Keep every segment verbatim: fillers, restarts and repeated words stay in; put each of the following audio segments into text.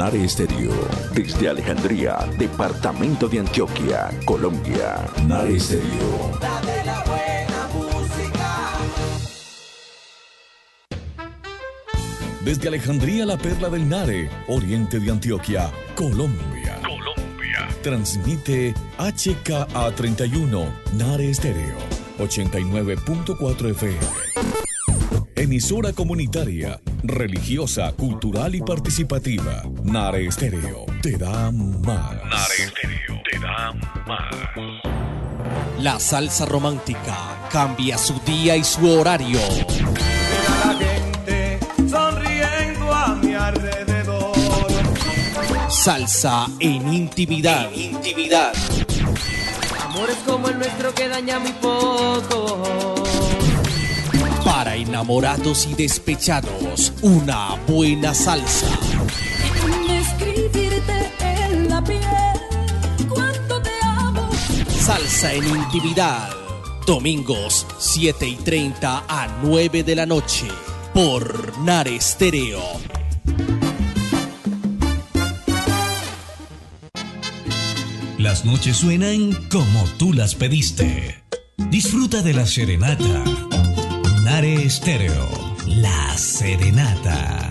Nare Estéreo, desde Alejandría, departamento de Antioquia, Colombia. Nare Estéreo. La de la buena música. Desde Alejandría, la perla del Nare, oriente de Antioquia, Colombia. Colombia. Transmite H K A treinta y uno, Nare Estéreo, ochenta y nueve punto cuatro F M. Emisora comunitaria, religiosa, cultural y participativa. Nare Estéreo te da más. Nare Estéreo te da más. La salsa romántica cambia su día y su horario. La gente sonriendo a mi alrededor. Salsa en intimidad. En intimidad. Amores como el nuestro que daña muy poco. Para enamorados y despechados, una buena salsa. Déjame escribirte en la piel cuánto te amo. Salsa en intimidad. Domingos, siete y treinta a nueve de la noche. Por Nare Estéreo. Las noches suenan como tú las pediste. Disfruta de la serenata. Nare Estéreo, la serenata.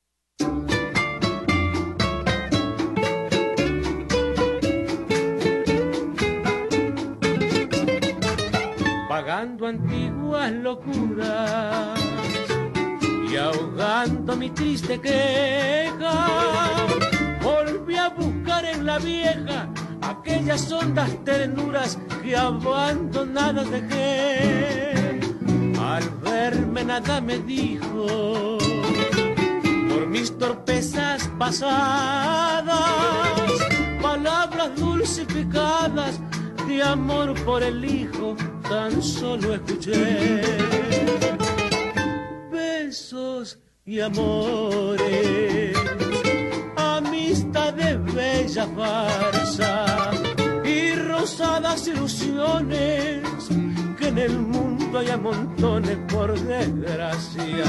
Pagando antiguas locuras y ahogando mi triste queja, volví a buscar en la vieja aquellas hondas ternuras que abandonadas dejé. Al verme nada me dijo por mis torpezas pasadas, palabras dulcificadas de amor por el hijo, tan solo escuché. Besos y amores, amistades, bella farsa y rosadas ilusiones, que en el mundo hay a montones por desgracia.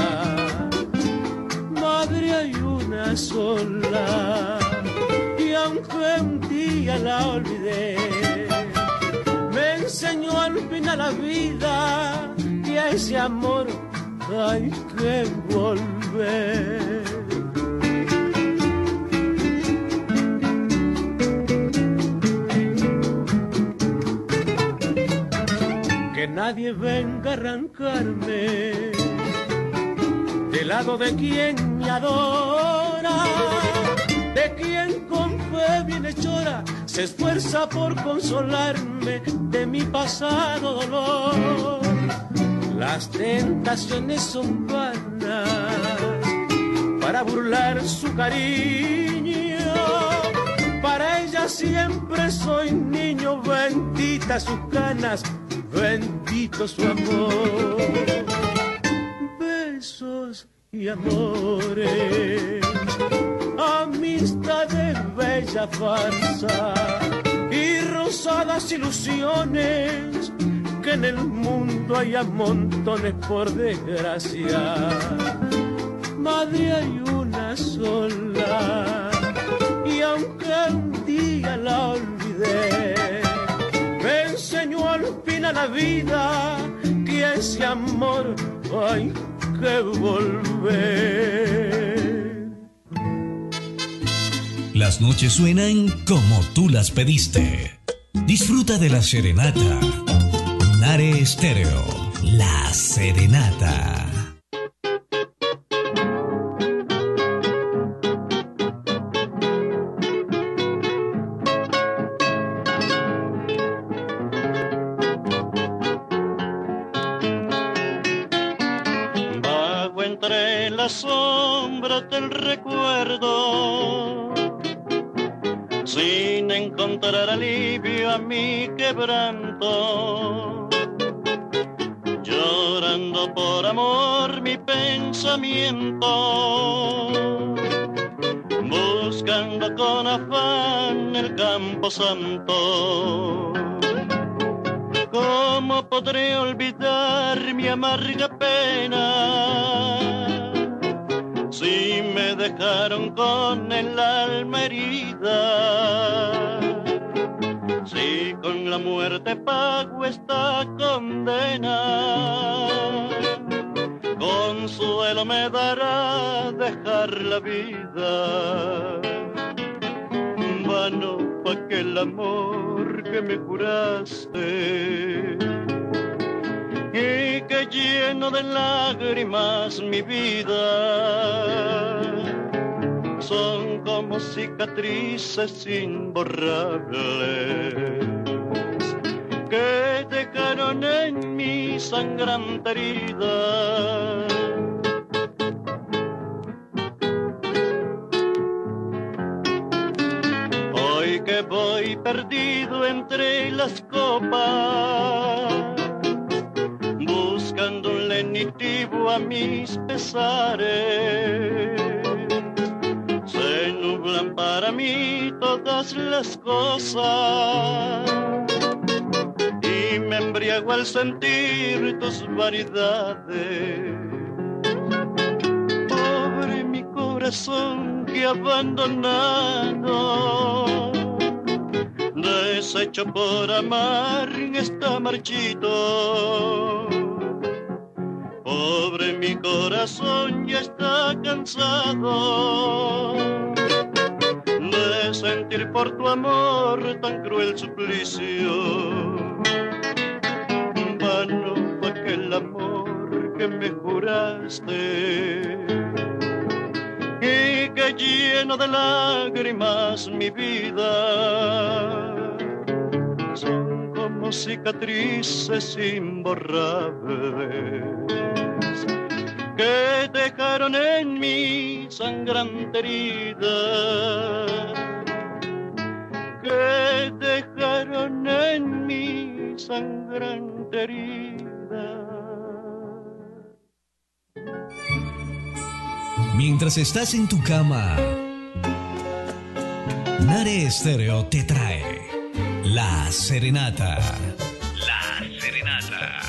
Madre hay una sola y aunque un día la olvidé, me enseñó al final la vida y a ese amor hay que volver. Que nadie venga a arrancarme del lado de quien me adora, de quien con fe bienhechora se esfuerza por consolarme de mi pasado dolor. Las tentaciones son vanas para burlar su cariño, para ella siempre soy niño, benditas sus canas, bendito su amor. Besos y amores, amistades, bella farsa y rosadas ilusiones, que en el mundo hay a montones por desgracia. Madre hay una sola y aunque un día la olvidé, me enseñó al final la vida que ese amor hay que volver. Las noches suenan como tú las pediste. Disfruta de la serenata. Nare Estéreo, la serenata. Vago entre las sombras del recuerdo, sin encontrar alivio a mi quebranto, llorando por amor mi pensamiento, buscando con afán el campo santo. ¿Cómo podré olvidar mi amarga pena si me dejaron con el alma herida. Si con la muerte pago esta condena, consuelo me dará dejar la vida. Vano fue aquel amor que me juraste y que lleno de lágrimas mi vida. Son como cicatrices imborrables que dejaron en mi sangrante herida. Hoy que voy perdido entre las copas, buscando un lenitivo a mis pesares, se nublan para mí todas las cosas y me embriago al sentir tus vanidades. Pobre mi corazón que abandonado, deshecho por amar, está marchito. Pobre mi corazón ya está cansado de sentir por tu amor tan cruel suplicio. Vano fue aquel amor que me juraste y que lleno de lágrimas mi vida. Son como cicatrices imborrables que dejaron en mi sangrante herida, que dejaron en mi sangrante herida. Mientras estás en tu cama, Nare Estéreo te trae La Serenata. La Serenata.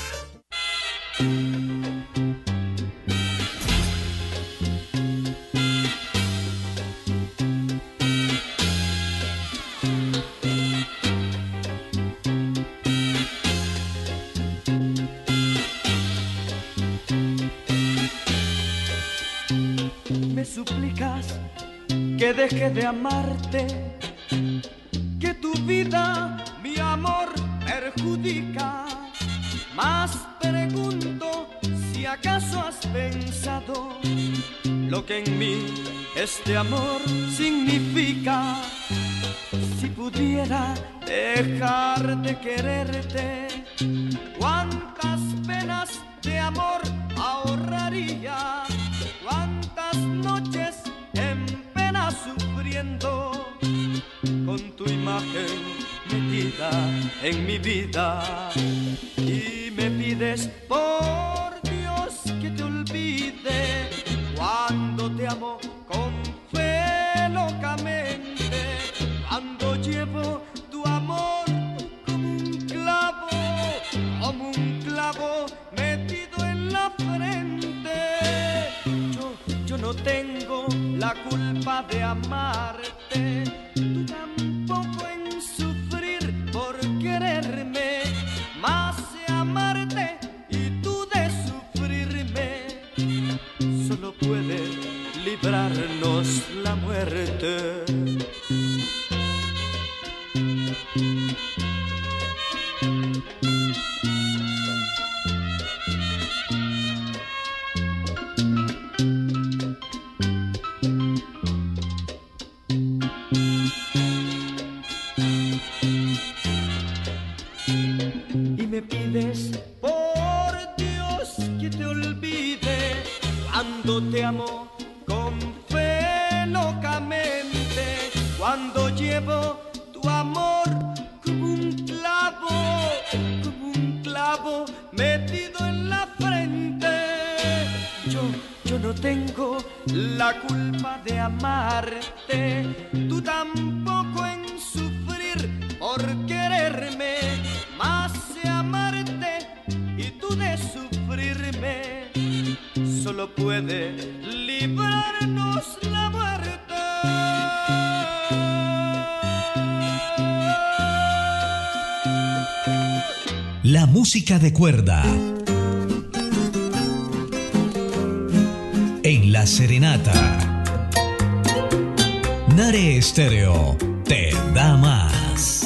Me suplicas que deje de amarte, que tu vida mi amor perjudica. Mas pregunto si acaso has pensado lo que en mí este amor significa. Si pudiera dejar de quererte, cuántas penas de amor ahorraría, cuántas noches en pena sufriendo, con tu imagen metida en mi vida. Y me pides por Dios que te olvide cuando te amo con fe locamente, cuando llevo tu amor como un clavo, como un clavo metido en la frente. Yo, yo no tengo la culpa de amarte, tú tampoco en sufrir por quererme, más de amarte y tú de sufrirme, solo puede librarnos la muerte. Y me pides por Dios que te olvide cuando te amo con fe locamente, cuando llevo tu amor como un clavo, como un clavo metido en la frente. Yo, yo no tengo la culpa de amarte, tú tampoco en sufrir por quererme, más de amarte y tú de sufrirme, solo puede librarnos la la música de cuerda. En la serenata, Nare Estéreo te da más.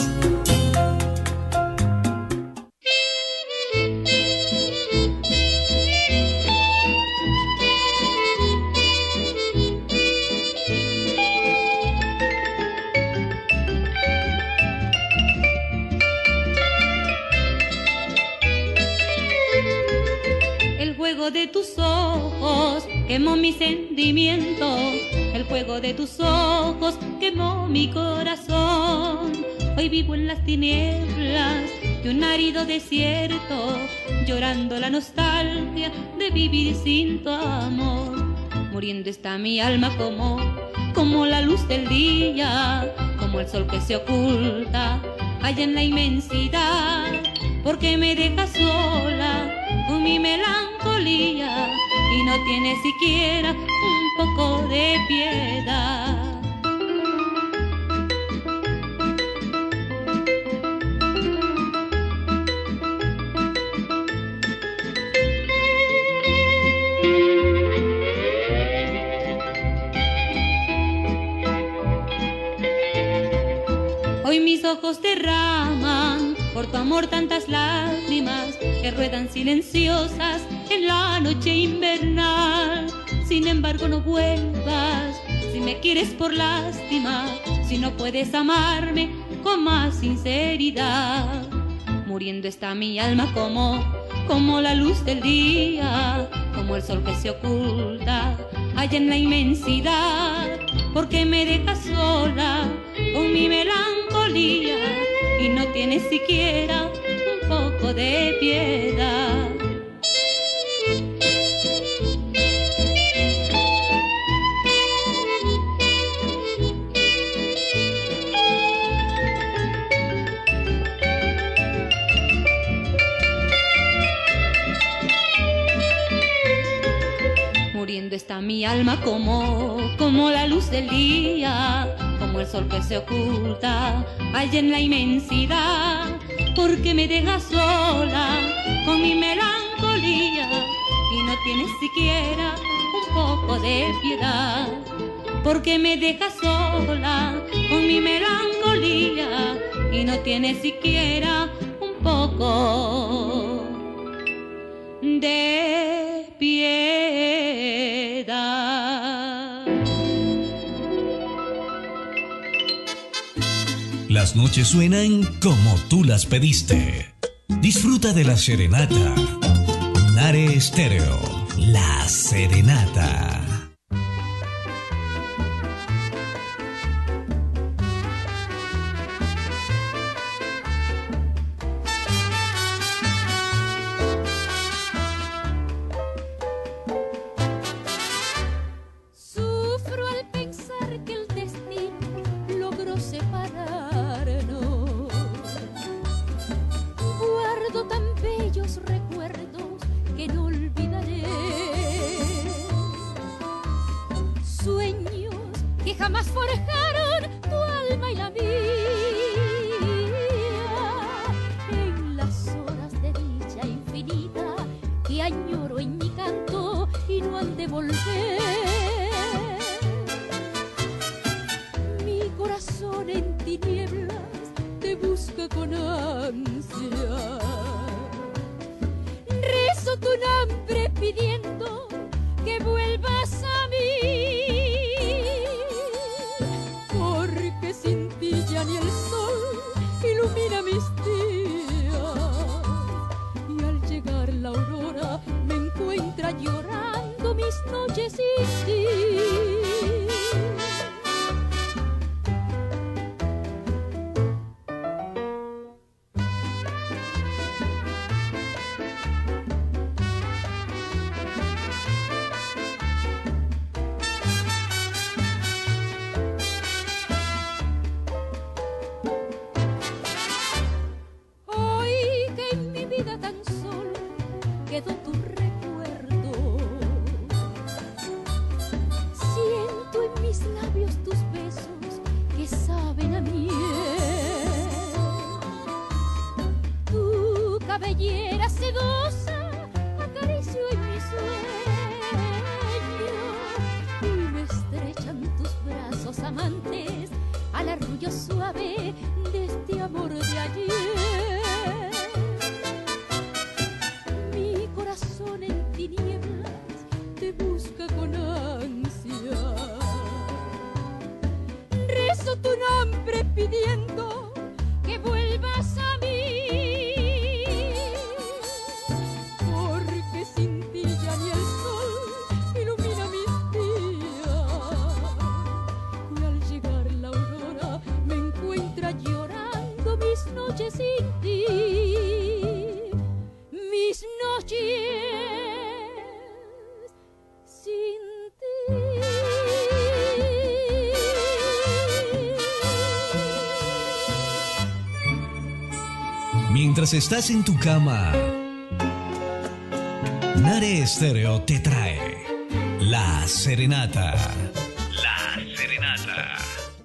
De tus ojos quemó mi sentimiento, el fuego de tus ojos quemó mi corazón. Hoy vivo en las tinieblas de un árido desierto, llorando la nostalgia de vivir sin tu amor. Muriendo está mi alma como, como la luz del día, como el sol que se oculta allá en la inmensidad. Porque me dejas sola con mi melancolía y no tienes siquiera un poco de piedad. Hoy mis ojos derraman por tu amor tantas lágrimas que ruedan silenciosas en la noche invernal. Sin embargo no vuelvas, si me quieres por lástima, si no puedes amarme con más sinceridad. Muriendo está mi alma como, como la luz del día, como el sol que se oculta allá en la inmensidad. Porque me dejas sola con mi melancolía y no tienes siquiera un poco de piedad. Muriendo está mi alma como, como la luz del día, como el sol que se oculta allá en la inmensidad. Porque me dejas sola con mi melancolía y no tienes siquiera un poco de piedad. Porque me dejas sola con mi melancolía y no tienes siquiera un poco de piedad. Las noches suenan como tú las pediste. Disfruta de la serenata. Nare Estéreo, la serenata. Jamás forjaron tu alma y la mía. En las horas de dicha infinita que añoro en mi canto y no han de volver. Mi corazón en tinieblas te busca con ansia. Rezo tu nombre pidiendo que vuelvas a mí. Sin ti ya ni el sol ilumina mis días y al llegar la aurora me encuentra llorando mis noches sin ti. amor de ayer. Mi corazón en tinieblas te busca con ansia. Rezo tu nombre pidiendo que vuelvas a mí, porque sin ti ya ni el sol ilumina mis días, y al llegar la aurora me encuentra llorando mis noches sin ti, mis noches sin ti. Mientras estás en tu cama, Nare Estéreo te trae La Serenata. La Serenata.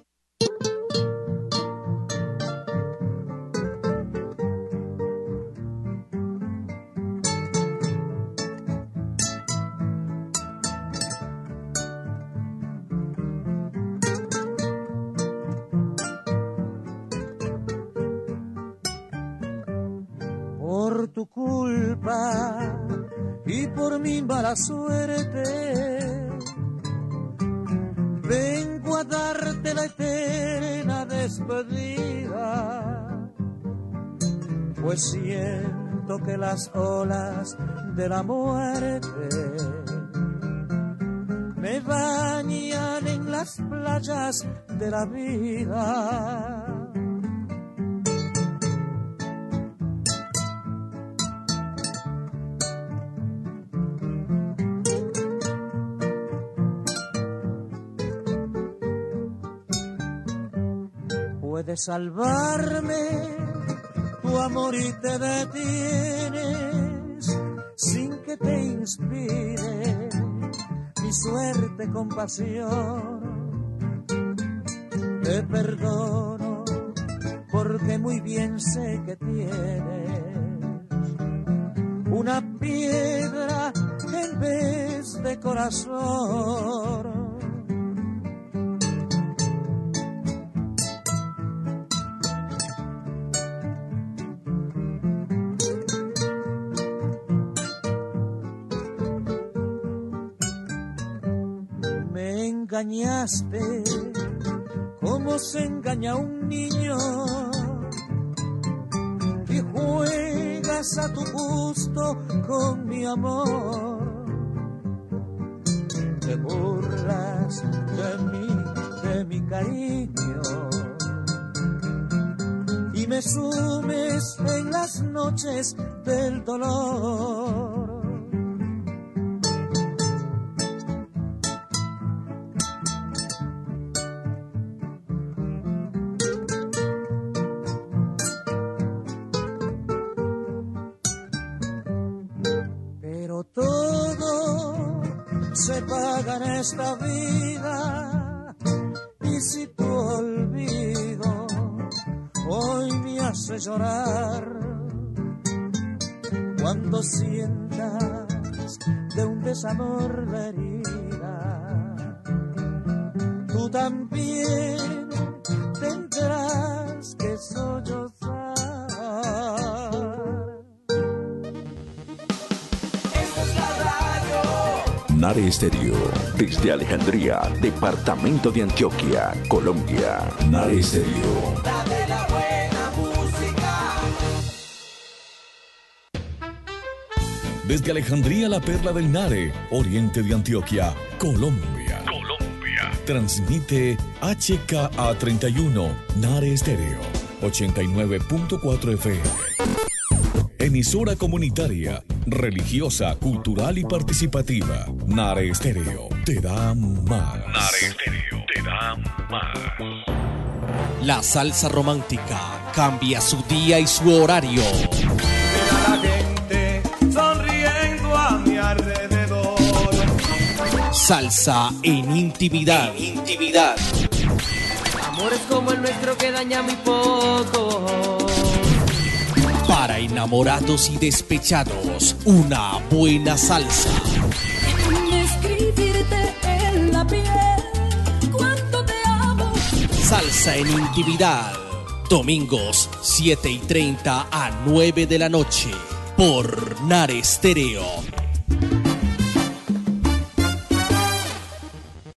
Por tu culpa y por mi mala suerte, vengo a darte la eterna despedida, pues siento que las olas de la muerte me bañan en las playas de la vida. Puedes salvarme, tu amor y te detienes sin que te inspire mi suerte compasión. Te perdono porque muy bien sé que tienes una piedra en vez de corazón. Engañaste como se engaña un niño y juegas a tu gusto con mi amor. Te burlas de mí, de mi cariño, y me sumes en las noches del dolor. Se paga en esta vida, y si tu olvido hoy me hace llorar, cuando sientas de un desamor la herida, tú también tendrás que sollozar. Nare Estéreo, desde Alejandría, departamento de Antioquia, Colombia. Nare Estéreo. Dame la buena música. Desde Alejandría, la perla del Nare, oriente de Antioquia, Colombia. Colombia. Transmite H K A treinta y uno, Nare Estéreo, ochenta y nueve punto cuatro F M. Emisora comunitaria, religiosa, cultural y participativa. Nare Estéreo te da más. Nare Estéreo te da más. La salsa romántica cambia su día y su horario. La gente sonriendo a mi alrededor. Salsa en intimidad. En intimidad. Amores como el nuestro que daña muy poco. Para enamorados y despechados, una buena salsa. Escribirte en la piel cuánto te amo. Salsa en intimidad. Domingos siete y treinta a nueve de la noche por Nare Stereo.